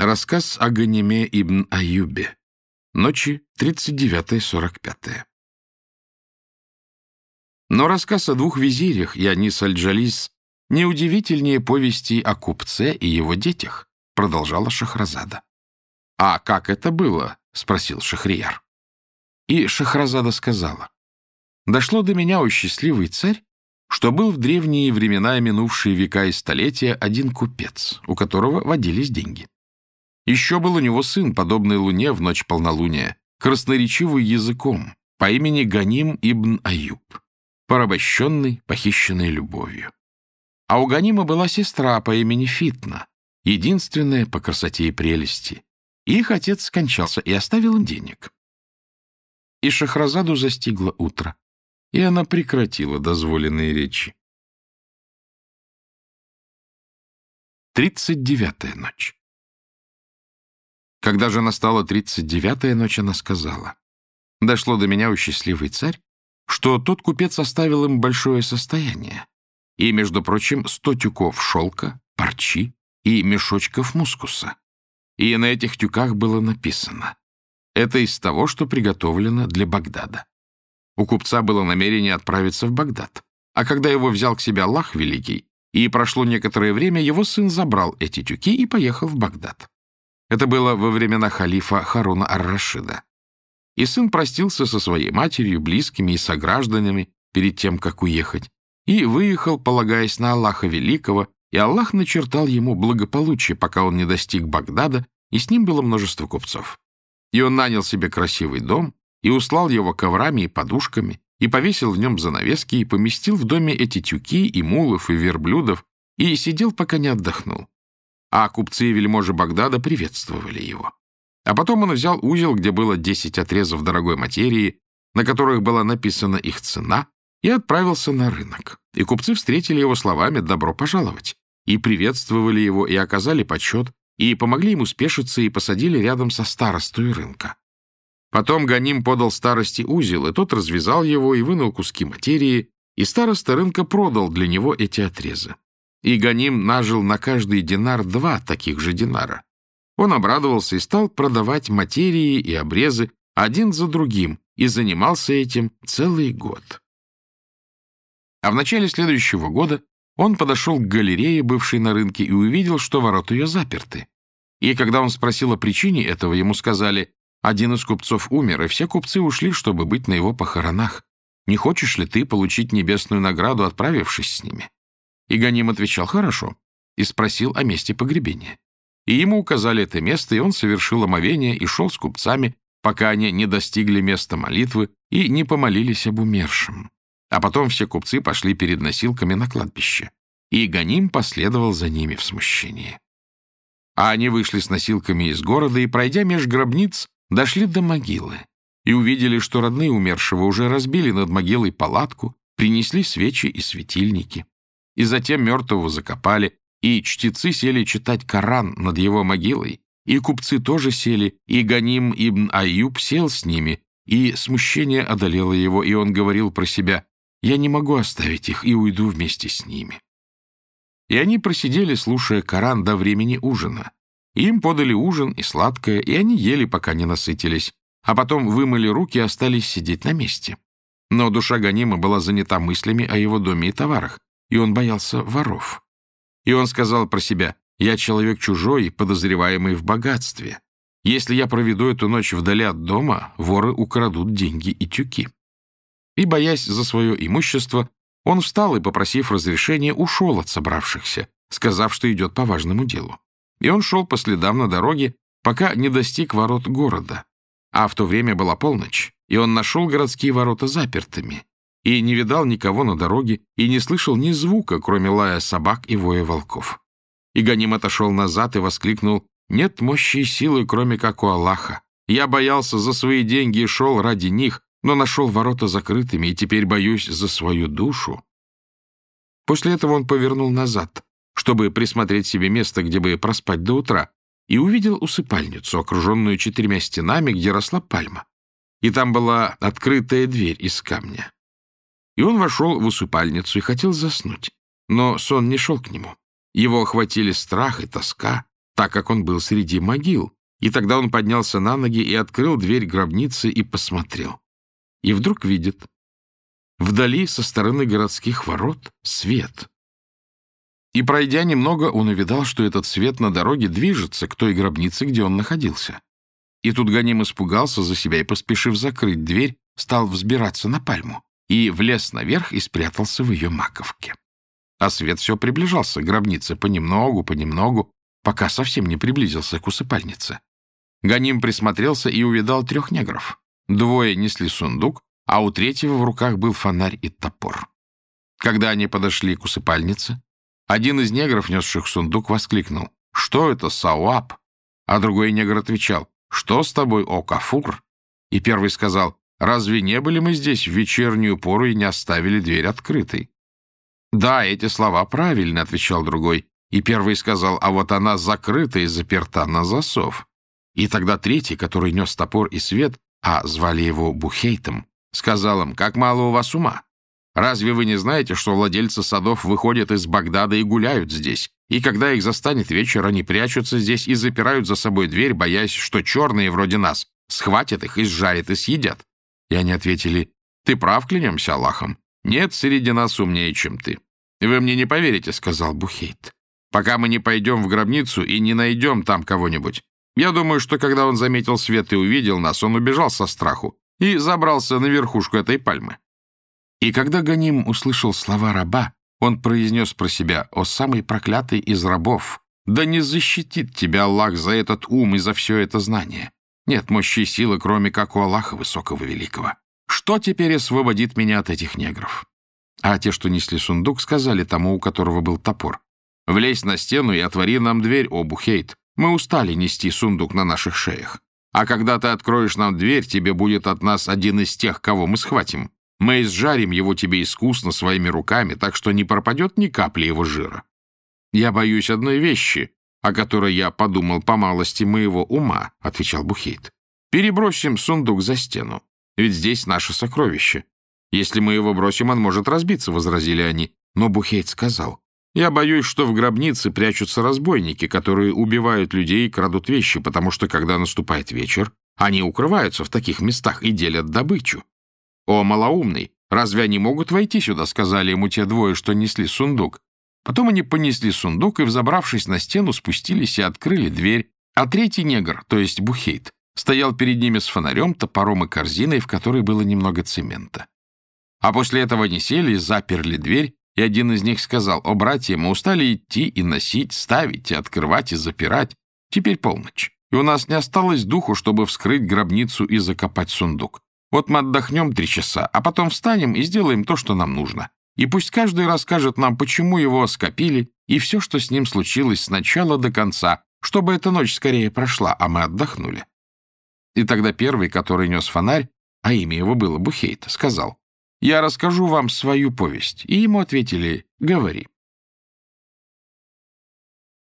Рассказ о Ганиме ибн Аюбе. Ночи 39-45. Но рассказ о двух визирях, Янис аль-Джалис, неудивительнее повести о купце и его детях, продолжала Шахразада. «А как это было?» — спросил Шахрияр. И Шахразада сказала: «Дошло до меня, о счастливый царь, что был в древние времена, минувшие века и столетия, один купец, у которого водились деньги. Еще был у него сын, подобный луне в ночь полнолуния, красноречивый языком, по имени Ганим ибн Аюб, порабощенный, похищенный любовью. А у Ганима была сестра по имени Фитна, единственная по красоте и прелести. И их отец скончался и оставил им денег. И Шахразаду застигло утро, и она прекратила дозволенные речи. 39-я ночь. Когда же настала 39-я ночь, она сказала: «Дошло до меня, о счастливый царь, что тот купец оставил им большое состояние, и, между прочим, 100 тюков шелка, парчи и мешочков мускуса. И на этих тюках было написано: это из того, что приготовлено для Багдада. У купца было намерение отправиться в Багдад, а когда его взял к себе Аллах Великий, и прошло некоторое время, его сын забрал эти тюки и поехал в Багдад. Это было во времена халифа Харуна ар-Рашида. И сын простился со своей матерью, близкими и согражданами перед тем, как уехать, и выехал, полагаясь на Аллаха Великого, и Аллах начертал ему благополучие, пока он не достиг Багдада, и с ним было множество купцов. И он нанял себе красивый дом, и услал его коврами и подушками, и повесил в нем занавески, и поместил в доме эти тюки, и мулов, и верблюдов, и сидел, пока не отдохнул. А купцы и вельможи Багдада приветствовали его. А потом он взял узел, где было 10 отрезов дорогой материи, на которых была написана их цена, и отправился на рынок. И купцы встретили его словами «добро пожаловать», и приветствовали его, и оказали почет, и помогли ему спешиться, и посадили рядом со старостой рынка. Потом Ганим подал старости узел, и тот развязал его и вынул куски материи, и староста рынка продал для него эти отрезы. И Ганим нажил на каждый динар 2 таких же динара. Он обрадовался и стал продавать материи и обрезы один за другим, и занимался этим целый год. А в начале следующего года он подошел к галерее, бывшей на рынке, и увидел, что ворота ее заперты. И когда он спросил о причине этого, ему сказали: один из купцов умер, и все купцы ушли, чтобы быть на его похоронах. Не хочешь ли ты получить небесную награду, отправившись с ними? И Ганим отвечал: хорошо, и спросил о месте погребения. И ему указали это место, и он совершил омовение и шел с купцами, пока они не достигли места молитвы и не помолились об умершем. А потом все купцы пошли перед носилками на кладбище, и Ганим последовал за ними в смущении. А они вышли с носилками из города и, пройдя меж гробниц, дошли до могилы и увидели, что родные умершего уже разбили над могилой палатку, принесли свечи и светильники. И затем мертвого закопали, и чтецы сели читать Коран над его могилой, и купцы тоже сели, и Ганим ибн Аюб сел с ними, и смущение одолело его, и он говорил про себя: «Я не могу оставить их и уйду вместе с ними». И они просидели, слушая Коран, до времени ужина. И им подали ужин и сладкое, и они ели, пока не насытились, а потом вымыли руки и остались сидеть на месте. Но душа Ганима была занята мыслями о его доме и товарах, и он боялся воров. И он сказал про себя: «Я человек чужой, подозреваемый в богатстве. Если я проведу эту ночь вдали от дома, воры украдут деньги и тюки». И, боясь за свое имущество, он встал и, попросив разрешения, ушел от собравшихся, сказав, что идет по важному делу. И он шел по следам на дороге, пока не достиг ворот города. А в то время была полночь, и он нашел городские ворота запертыми, и не видал никого на дороге, и не слышал ни звука, кроме лая собак и воя волков. И Ганим отошел назад и воскликнул: «Нет мощи и силы, кроме как у Аллаха. Я боялся за свои деньги и шел ради них, но нашел ворота закрытыми, и теперь боюсь за свою душу». После этого он повернул назад, чтобы присмотреть себе место, где бы проспать до утра, и увидел усыпальницу, окруженную 4 стенами, где росла пальма. И там была открытая дверь из камня. И он вошел в усыпальницу и хотел заснуть, но сон не шел к нему. Его охватили страх и тоска, так как он был среди могил. И тогда он поднялся на ноги и открыл дверь гробницы и посмотрел. И вдруг видит: вдали со стороны городских ворот свет. И, пройдя немного, он увидал, что этот свет на дороге движется к той гробнице, где он находился. И тут Ганим испугался за себя и, поспешив закрыть дверь, стал взбираться на пальму и влез наверх и спрятался в ее маковке. А свет все приближался к гробнице понемногу, пока совсем не приблизился к усыпальнице. Ганим присмотрелся и увидал 3 негров. 2 несли сундук, а у 3-го в руках был фонарь и топор. Когда они подошли к усыпальнице, один из негров, несших сундук, воскликнул: «Что это, Сауаб?» А другой негр отвечал: «Что с тобой, о Кафур?» И первый сказал: «Разве не были мы здесь в вечернюю пору и не оставили дверь открытой?» «Да, эти слова правильны», — отвечал другой. И первый сказал: «А вот она закрыта и заперта на засов». И тогда 3-й, который нес топор и свет, а звали его Бухейтом, сказал им: «Как мало у вас ума! Разве вы не знаете, что владельцы садов выходят из Багдада и гуляют здесь, и когда их застанет вечер, они прячутся здесь и запирают за собой дверь, боясь, что черные вроде нас схватят их и сжарят и съедят?» И они ответили: «Ты прав, клянемся Аллахом. Нет среди нас умнее, чем ты». «Вы мне не поверите», — сказал Бухейт, «пока мы не пойдем в гробницу и не найдем там кого-нибудь. Я думаю, что когда он заметил свет и увидел нас, он убежал со страху и забрался на верхушку этой пальмы». И когда Ганим услышал слова раба, он произнес про себя: «О самый проклятый из рабов! Да не защитит тебя Аллах за этот ум и за все это знание! Нет мощи и силы, кроме как у Аллаха Высокого Великого. Что теперь освободит меня от этих негров?» А те, что несли сундук, сказали тому, у которого был топор: «Влезь на стену и отвори нам дверь, о Бухейт. Мы устали нести сундук на наших шеях. А когда ты откроешь нам дверь, тебе будет от нас один из тех, кого мы схватим. Мы изжарим его тебе искусно своими руками, так что не пропадет ни капли его жира. Я боюсь одной вещи, о которой я подумал по малости моего ума», — отвечал Бухейт. «Перебросим сундук за стену, ведь здесь наше сокровище. Если мы его бросим, он может разбиться», — возразили они. Но Бухейт сказал: «Я боюсь, что в гробнице прячутся разбойники, которые убивают людей и крадут вещи, потому что, когда наступает вечер, они укрываются в таких местах и делят добычу». «О, малоумный, разве они могут войти сюда?» — сказали ему те 2, что несли сундук. Потом они понесли сундук и, взобравшись на стену, спустились и открыли дверь, а 3-й негр, то есть Бухейт, стоял перед ними с фонарем, топором и корзиной, в которой было немного цемента. А после этого они сели, заперли дверь, и один из них сказал: «О, братья, мы устали идти и носить, ставить и открывать и запирать. Теперь полночь, и у нас не осталось духу, чтобы вскрыть гробницу и закопать сундук. Вот мы отдохнем 3 часа, а потом встанем и сделаем то, что нам нужно. И пусть каждый расскажет нам, почему его скопили, и все, что с ним случилось с начала до конца, чтобы эта ночь скорее прошла, а мы отдохнули». И тогда первый, который нес фонарь, а имя его было Бухейт, сказал: «Я расскажу вам свою повесть». И ему ответили: «Говори».